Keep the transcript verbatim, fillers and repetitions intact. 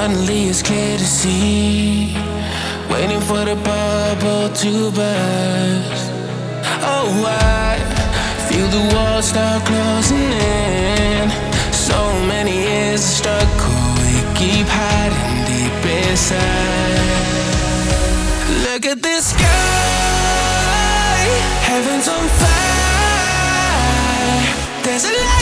Finally it's clear to see, waiting for the bubble to burst. Oh, I feel the walls start closing in. So many years of struggle, we keep hiding deep inside. Look at this sky, heaven's on fire. There's a light